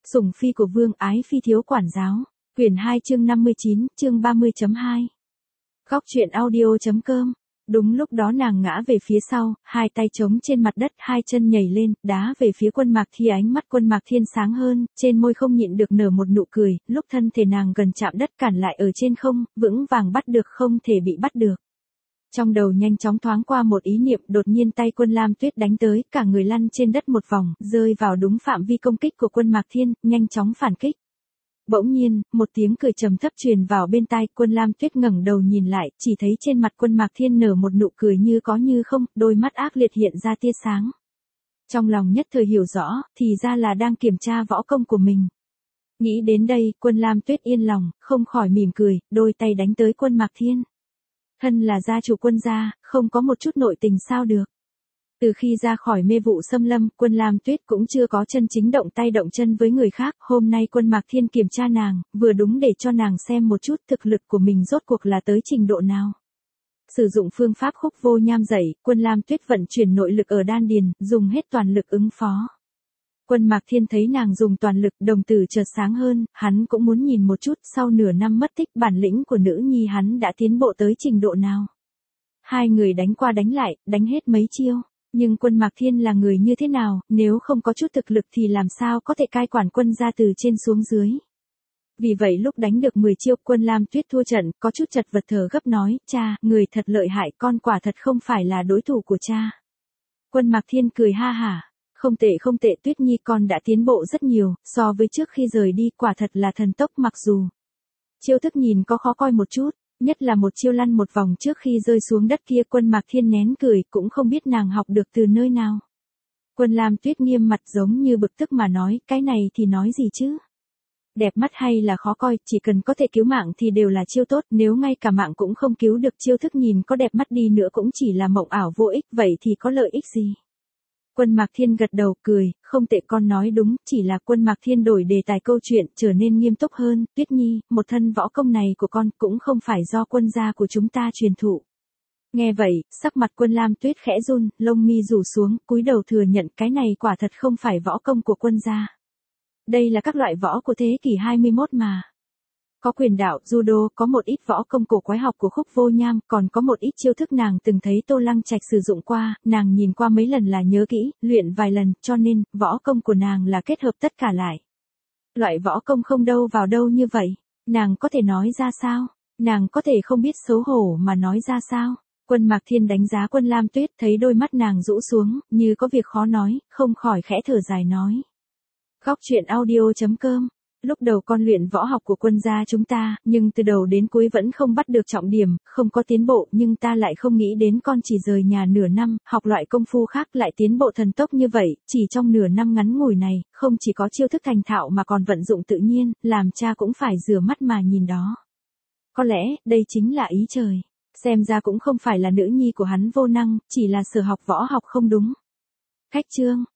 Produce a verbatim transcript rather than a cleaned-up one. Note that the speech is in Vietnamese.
Sủng phi của vương ái phi thiếu quản giáo. Quyển hai chương năm mươi chín, chương ba mươi chấm hai. Góc truyện audio.com. Đúng lúc đó nàng ngã về phía sau, hai tay chống trên mặt đất, hai chân nhảy lên, đá về phía Quân Mạc Thi. Ánh mắt Quân Mạc Thiên sáng hơn, trên môi không nhịn được nở một nụ cười, lúc thân thể nàng gần chạm đất cản lại ở trên không, vững vàng bắt được không thể bị bắt được. Trong đầu nhanh chóng thoáng qua một ý niệm, đột nhiên tay Quân Lam Tuyết đánh tới, cả người lăn trên đất một vòng, rơi vào đúng phạm vi công kích của Quân Mạc Thiên, nhanh chóng phản kích. Bỗng nhiên, một tiếng cười trầm thấp truyền vào bên tai, Quân Lam Tuyết ngẩng đầu nhìn lại, chỉ thấy trên mặt Quân Mạc Thiên nở một nụ cười như có như không, đôi mắt ác liệt hiện ra tia sáng. Trong lòng nhất thời hiểu rõ, thì ra là đang kiểm tra võ công của mình. Nghĩ đến đây, Quân Lam Tuyết yên lòng, không khỏi mỉm cười, đôi tay đánh tới Quân Mạc Thiên. Thân là gia chủ Quân gia, không có một chút nội tình sao được. Từ khi ra khỏi mê vụ xâm lâm, Quân Lam Tuyết cũng chưa có chân chính động tay động chân với người khác. Hôm nay Quân Mạc Thiên kiểm tra nàng, vừa đúng để cho nàng xem một chút thực lực của mình rốt cuộc là tới trình độ nào. Sử dụng phương pháp khúc vô nham dậy, Quân Lam Tuyết vận chuyển nội lực ở đan điền, dùng hết toàn lực ứng phó. Quân Mạc Thiên thấy nàng dùng toàn lực, đồng tử chợt sáng hơn, hắn cũng muốn nhìn một chút sau nửa năm mất tích bản lĩnh của nữ nhi hắn đã tiến bộ tới trình độ nào. Hai người đánh qua đánh lại, đánh hết mấy chiêu. Nhưng Quân Mạc Thiên là người như thế nào, nếu không có chút thực lực thì làm sao có thể cai quản Quân gia từ trên xuống dưới. Vì vậy lúc đánh được mười chiêu, Quân Lam Tuyết thua trận, có chút chật vật thở gấp nói, cha, người thật lợi hại, con quả thật không phải là đối thủ của cha. Quân Mạc Thiên cười ha hả, không tệ không tệ Tuyết Nhi, con đã tiến bộ rất nhiều, so với trước khi rời đi, quả thật là thần tốc. Mặc dù chiêu thức nhìn có khó coi một chút, nhất là một chiêu lăn một vòng trước khi rơi xuống đất kia, Quân Mạc Thiên nén cười, cũng không biết nàng học được từ nơi nào. Quân Lam Tuyết nghiêm mặt giống như bực tức mà nói, cái này thì nói gì chứ? Đẹp mắt hay là khó coi, chỉ cần có thể cứu mạng thì đều là chiêu tốt, nếu ngay cả mạng cũng không cứu được, chiêu thức nhìn có đẹp mắt đi nữa cũng chỉ là mộng ảo vô ích, vậy thì có lợi ích gì? Quân Mạc Thiên gật đầu cười, không tệ, con nói đúng, chỉ là Quân Mạc Thiên đổi đề tài câu chuyện, trở nên nghiêm túc hơn, Tuyết Nhi, một thân võ công này của con cũng không phải do Quân gia của chúng ta truyền thụ. Nghe vậy, sắc mặt Quân Lam Tuyết khẽ run, lông mi rủ xuống, cúi đầu thừa nhận cái này quả thật không phải võ công của Quân gia. Đây là các loại võ của thế kỷ hai mươi mốt mà. Có quyền đạo, judo, có một ít võ công cổ quái học của khúc vô nham, còn có một ít chiêu thức nàng từng thấy Tô Lăng Trạch sử dụng qua, nàng nhìn qua mấy lần là nhớ kỹ, luyện vài lần, cho nên, võ công của nàng là kết hợp tất cả lại. Loại võ công không đâu vào đâu như vậy, nàng có thể nói ra sao? Nàng có thể không biết xấu hổ mà nói ra sao? Quân Mạc Thiên đánh giá Quân Lam Tuyết, thấy đôi mắt nàng rũ xuống, như có việc khó nói, không khỏi khẽ thở dài nói. Góc truyện audio.com. Lúc đầu con luyện võ học của Quân gia chúng ta, nhưng từ đầu đến cuối vẫn không bắt được trọng điểm, không có tiến bộ, nhưng ta lại không nghĩ đến con chỉ rời nhà nửa năm, học loại công phu khác lại tiến bộ thần tốc như vậy, chỉ trong nửa năm ngắn ngủi này, không chỉ có chiêu thức thành thạo mà còn vận dụng tự nhiên, làm cha cũng phải rửa mắt mà nhìn đó. Có lẽ, đây chính là ý trời, xem ra cũng không phải là nữ nhi của hắn vô năng, chỉ là sở học võ học không đúng. Khách chương.